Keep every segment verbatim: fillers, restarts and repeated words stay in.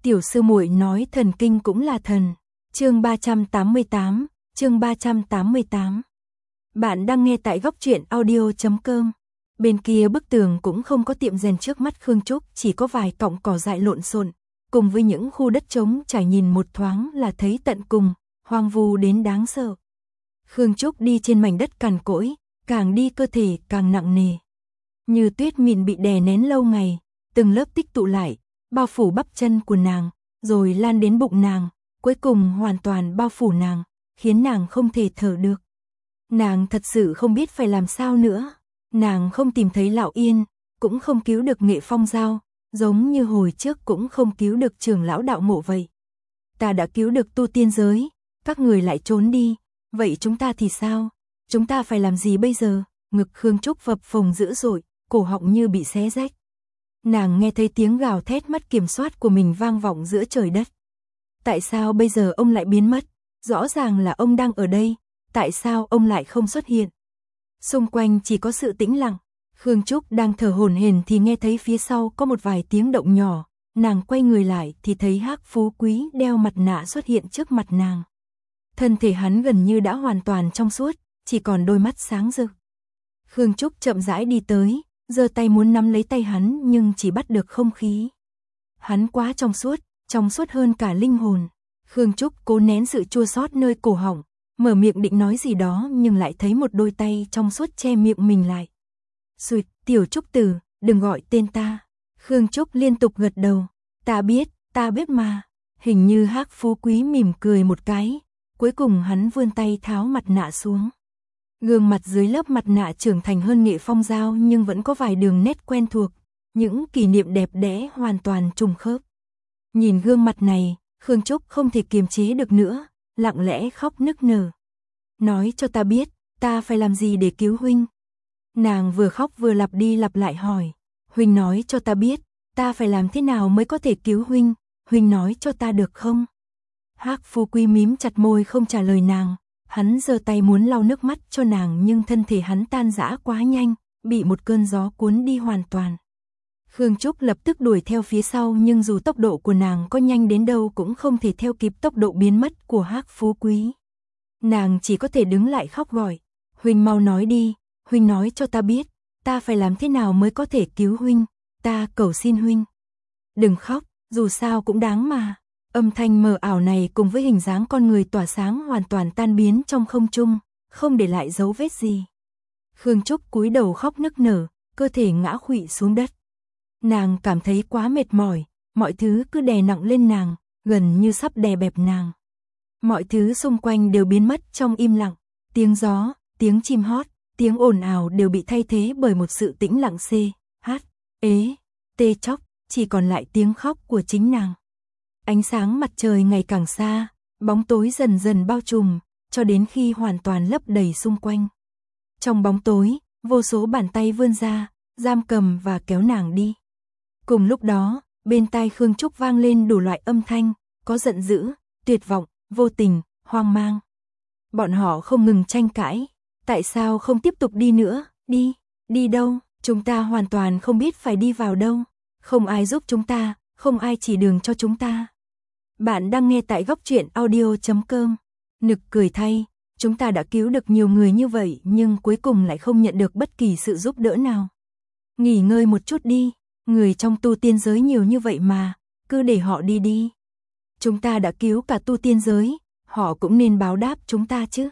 Tiểu sư muội nói thần kinh cũng là thần. Chương ba trăm tám mươi tám, chương ba trăm tám mươi tám. Bạn đang nghe tại góc truyện audio chấm com. Bên kia bức tường cũng không có tiệm rèn trước mắt Khương Trúc, chỉ có vài cọng cỏ dại lộn xộn, cùng với những khu đất trống trải nhìn một thoáng là thấy tận cùng, hoang vu đến đáng sợ. Khương Trúc đi trên mảnh đất cằn cỗi, càng đi cơ thể càng nặng nề. Như tuyết mịn bị đè nén lâu ngày, từng lớp tích tụ lại, bao phủ bắp chân của nàng, rồi lan đến bụng nàng, cuối cùng hoàn toàn bao phủ nàng, khiến nàng không thể thở được. Nàng thật sự không biết phải làm sao nữa. Nàng không tìm thấy Lão Yên, cũng không cứu được Nghệ Phong Giao, giống như hồi trước cũng không cứu được trưởng lão đạo mộ vậy. Ta đã cứu được tu tiên giới, các người lại trốn đi, vậy chúng ta thì sao? Chúng ta phải làm gì bây giờ? Ngực Khương Trúc phập phồng dữ dội, cổ họng như bị xé rách. Nàng nghe thấy tiếng gào thét mất kiểm soát của mình vang vọng giữa trời đất. Tại sao bây giờ ông lại biến mất? Rõ ràng là ông đang ở đây, tại sao ông lại không xuất hiện? Xung quanh chỉ có sự tĩnh lặng. Khương Trúc đang thở hổn hển thì nghe thấy phía sau có một vài tiếng động nhỏ, nàng quay người lại thì thấy Hắc Phú Quý đeo mặt nạ xuất hiện trước mặt nàng. Thân thể hắn gần như đã hoàn toàn trong suốt, chỉ còn đôi mắt sáng rực. Khương Trúc chậm rãi đi tới, giơ tay muốn nắm lấy tay hắn nhưng chỉ bắt được không khí. Hắn quá trong suốt, trong suốt hơn cả linh hồn. Khương Trúc cố nén sự chua xót nơi cổ họng, mở miệng định nói gì đó nhưng lại thấy một đôi tay trong suốt che miệng mình lại. Xụt, Tiểu Trúc Tử, đừng gọi tên ta. Khương Trúc liên tục gật đầu. Ta biết, ta biết mà. Hình như Hắc Phú Quý mỉm cười một cái, cuối cùng hắn vươn tay tháo mặt nạ xuống. Gương mặt dưới lớp mặt nạ trưởng thành hơn Nghệ Phong Giao nhưng vẫn có vài đường nét quen thuộc, những kỷ niệm đẹp đẽ hoàn toàn trùng khớp. Nhìn gương mặt này, Khương Trúc không thể kiềm chế được nữa, lặng lẽ khóc nức nở. Nói cho ta biết, ta phải làm gì để cứu huynh? Nàng vừa khóc vừa lặp đi lặp lại hỏi. Huynh nói cho ta biết, ta phải làm thế nào mới có thể cứu huynh? Huynh nói cho ta được không? Hắc Phú Quý mím chặt môi không trả lời nàng. Hắn giơ tay muốn lau nước mắt cho nàng nhưng thân thể hắn tan rã quá nhanh, bị một cơn gió cuốn đi hoàn toàn. Khương Trúc lập tức đuổi theo phía sau nhưng dù tốc độ của nàng có nhanh đến đâu cũng không thể theo kịp tốc độ biến mất của Hắc Phú Quý. Nàng chỉ có thể đứng lại khóc gọi. Huynh mau nói đi, huynh nói cho ta biết, ta phải làm thế nào mới có thể cứu huynh, ta cầu xin huynh. Đừng khóc, dù sao cũng đáng mà. Âm thanh mờ ảo này cùng với hình dáng con người tỏa sáng hoàn toàn tan biến trong không trung, không để lại dấu vết gì. Khương Trúc cúi đầu khóc nức nở, cơ thể ngã khuỵu xuống đất. Nàng cảm thấy quá mệt mỏi, mọi thứ cứ đè nặng lên nàng, gần như sắp đè bẹp nàng. Mọi thứ xung quanh đều biến mất trong im lặng, tiếng gió, tiếng chim hót, tiếng ồn ào đều bị thay thế bởi một sự tĩnh lặng xê, hát, ế, tê chóc, chỉ còn lại tiếng khóc của chính nàng. Ánh sáng mặt trời ngày càng xa, bóng tối dần dần bao trùm, cho đến khi hoàn toàn lấp đầy xung quanh. Trong bóng tối, vô số bàn tay vươn ra, giam cầm và kéo nàng đi. Cùng lúc đó, bên tai Khương Trúc vang lên đủ loại âm thanh, có giận dữ, tuyệt vọng, vô tình, hoang mang. Bọn họ không ngừng tranh cãi, tại sao không tiếp tục đi nữa, đi, đi đâu, chúng ta hoàn toàn không biết phải đi vào đâu, không ai giúp chúng ta, không ai chỉ đường cho chúng ta. Bạn đang nghe tại góc truyện audio chấm com. Nực cười thay, chúng ta đã cứu được nhiều người như vậy nhưng cuối cùng lại không nhận được bất kỳ sự giúp đỡ nào. Nghỉ ngơi một chút đi, người trong tu tiên giới nhiều như vậy mà, cứ để họ đi đi. Chúng ta đã cứu cả tu tiên giới, họ cũng nên báo đáp chúng ta chứ.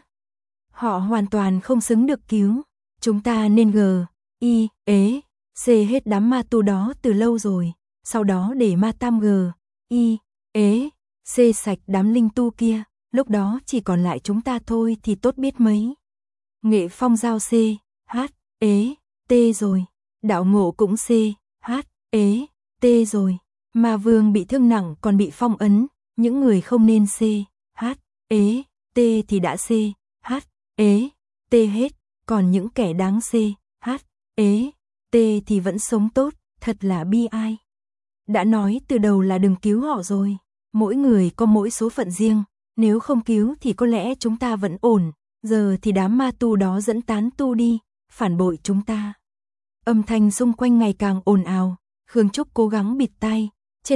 Họ hoàn toàn không xứng được cứu, chúng ta nên gờ, y, ế, c hết đám ma tu đó từ lâu rồi, sau đó để ma tam gờ, y, ế, c sạch đám linh tu kia, lúc đó chỉ còn lại chúng ta thôi thì tốt biết mấy. Nghệ Phong Giao c, h, ế, t rồi, đạo ngộ cũng c, h, ế, t rồi, ma vương bị thương nặng còn bị phong ấn, những người không nên c, h, ế, t thì đã c, h, ế, t hết, còn những kẻ đáng c, h, ế, t thì vẫn sống tốt, thật là bi ai. Đã nói từ đầu là đừng cứu họ rồi, mỗi người có mỗi số phận riêng, nếu không cứu thì có lẽ chúng ta vẫn ổn, giờ thì đám ma tu đó dẫn tán tu đi, phản bội chúng ta. Âm thanh xung quanh ngày càng ồn ào, Khương Trúc cố gắng bịt tai, trên mặt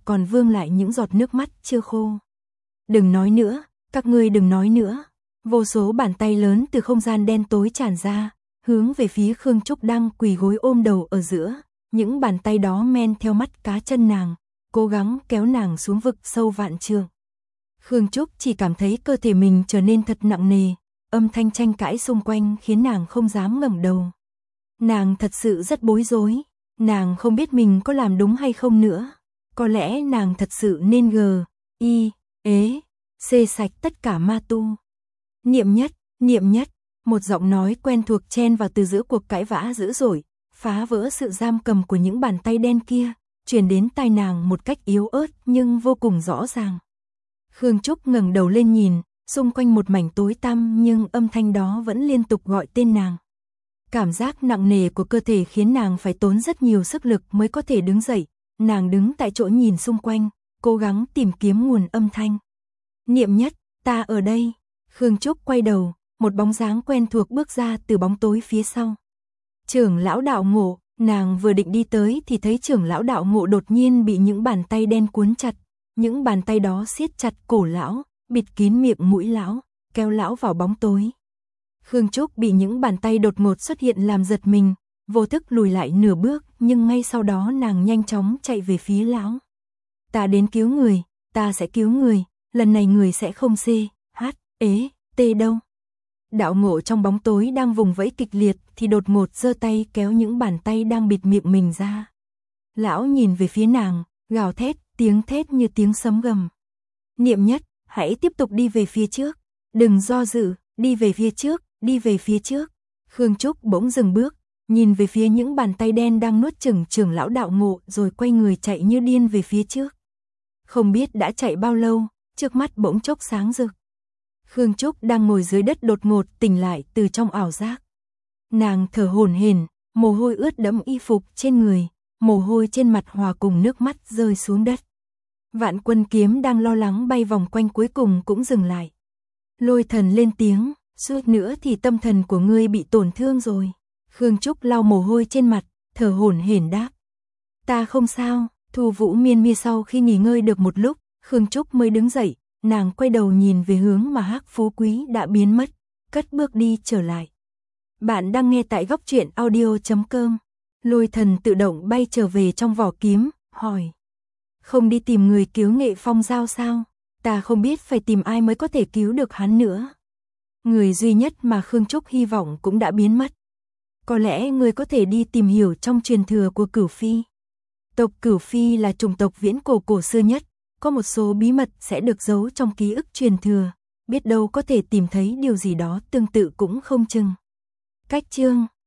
còn vương lại những giọt nước mắt chưa khô. Đừng nói nữa, các ngươi đừng nói nữa. Vô số bàn tay lớn từ không gian đen tối tràn ra, hướng về phía Khương Trúc đang quỳ gối ôm đầu ở giữa. Những bàn tay đó men theo mắt cá chân nàng, cố gắng kéo nàng xuống vực sâu vạn trượng. Khương Trúc chỉ cảm thấy cơ thể mình trở nên thật nặng nề, âm thanh tranh cãi xung quanh khiến nàng không dám ngẩng đầu. Nàng thật sự rất bối rối, nàng không biết mình có làm đúng hay không nữa. Có lẽ nàng thật sự nên gờ, y, ế, xê sạch tất cả ma tu. Niệm nhất, niệm nhất, một giọng nói quen thuộc chen vào từ giữa cuộc cãi vã dữ dội, phá vỡ sự giam cầm của những bàn tay đen kia, truyền đến tai nàng một cách yếu ớt nhưng vô cùng rõ ràng. Khương Trúc ngẩng đầu lên nhìn, xung quanh một mảnh tối tăm nhưng âm thanh đó vẫn liên tục gọi tên nàng. Cảm giác nặng nề của cơ thể khiến nàng phải tốn rất nhiều sức lực mới có thể đứng dậy, nàng đứng tại chỗ nhìn xung quanh, cố gắng tìm kiếm nguồn âm thanh. Niệm nhất, ta ở đây. Khương Trúc quay đầu, một bóng dáng quen thuộc bước ra từ bóng tối phía sau. Trưởng lão Đạo Ngộ, nàng vừa định đi tới thì thấy trưởng lão Đạo Ngộ đột nhiên bị những bàn tay đen cuốn chặt, những bàn tay đó siết chặt cổ lão, bịt kín miệng mũi lão, kéo lão vào bóng tối. Khương Trúc bị những bàn tay đột ngột xuất hiện làm giật mình, vô thức lùi lại nửa bước, nhưng ngay sau đó nàng nhanh chóng chạy về phía lão. Ta đến cứu người, ta sẽ cứu người, lần này người sẽ không xê, hát, ế, tê đâu. Đạo Ngộ trong bóng tối đang vùng vẫy kịch liệt thì đột ngột giơ tay kéo những bàn tay đang bịt miệng mình ra. Lão nhìn về phía nàng, gào thét, tiếng thét như tiếng sấm gầm. Niệm nhất, hãy tiếp tục đi về phía trước, đừng do dự, đi về phía trước, đi về phía trước. Khương Trúc bỗng dừng bước, nhìn về phía những bàn tay đen đang nuốt chửng trưởng lão Đạo Ngộ rồi quay người chạy như điên về phía trước. Không biết đã chạy bao lâu, trước mắt bỗng chốc sáng rực. Khương Trúc đang ngồi dưới đất đột ngột tỉnh lại từ trong ảo giác. Nàng thở hổn hển, mồ hôi ướt đẫm y phục trên người, mồ hôi trên mặt hòa cùng nước mắt rơi xuống đất. Vạn Quân Kiếm đang lo lắng bay vòng quanh cuối cùng cũng dừng lại. Lôi Thần lên tiếng, suýt nữa thì tâm thần của ngươi bị tổn thương rồi. Khương Trúc lau mồ hôi trên mặt, thở hổn hển đáp. Ta không sao. Thu Vũ Miên Miên sau khi nghỉ ngơi được một lúc, Khương Trúc mới đứng dậy, nàng quay đầu nhìn về hướng mà Hắc Phú Quý đã biến mất, cất bước đi trở lại. Bạn đang nghe tại góc truyện audio chấm com. Lôi Thần tự động bay trở về trong vỏ kiếm, hỏi. Không đi tìm người cứu Nghệ Phong Giao sao? Ta không biết phải tìm ai mới có thể cứu được hắn nữa. Người duy nhất mà Khương Trúc hy vọng cũng đã biến mất. Có lẽ người có thể đi tìm hiểu trong truyền thừa của Cửu Phi. Tộc Cửu Phi là chủng tộc viễn cổ cổ xưa nhất, có một số bí mật sẽ được giấu trong ký ức truyền thừa, biết đâu có thể tìm thấy điều gì đó tương tự cũng không chừng. Cách chương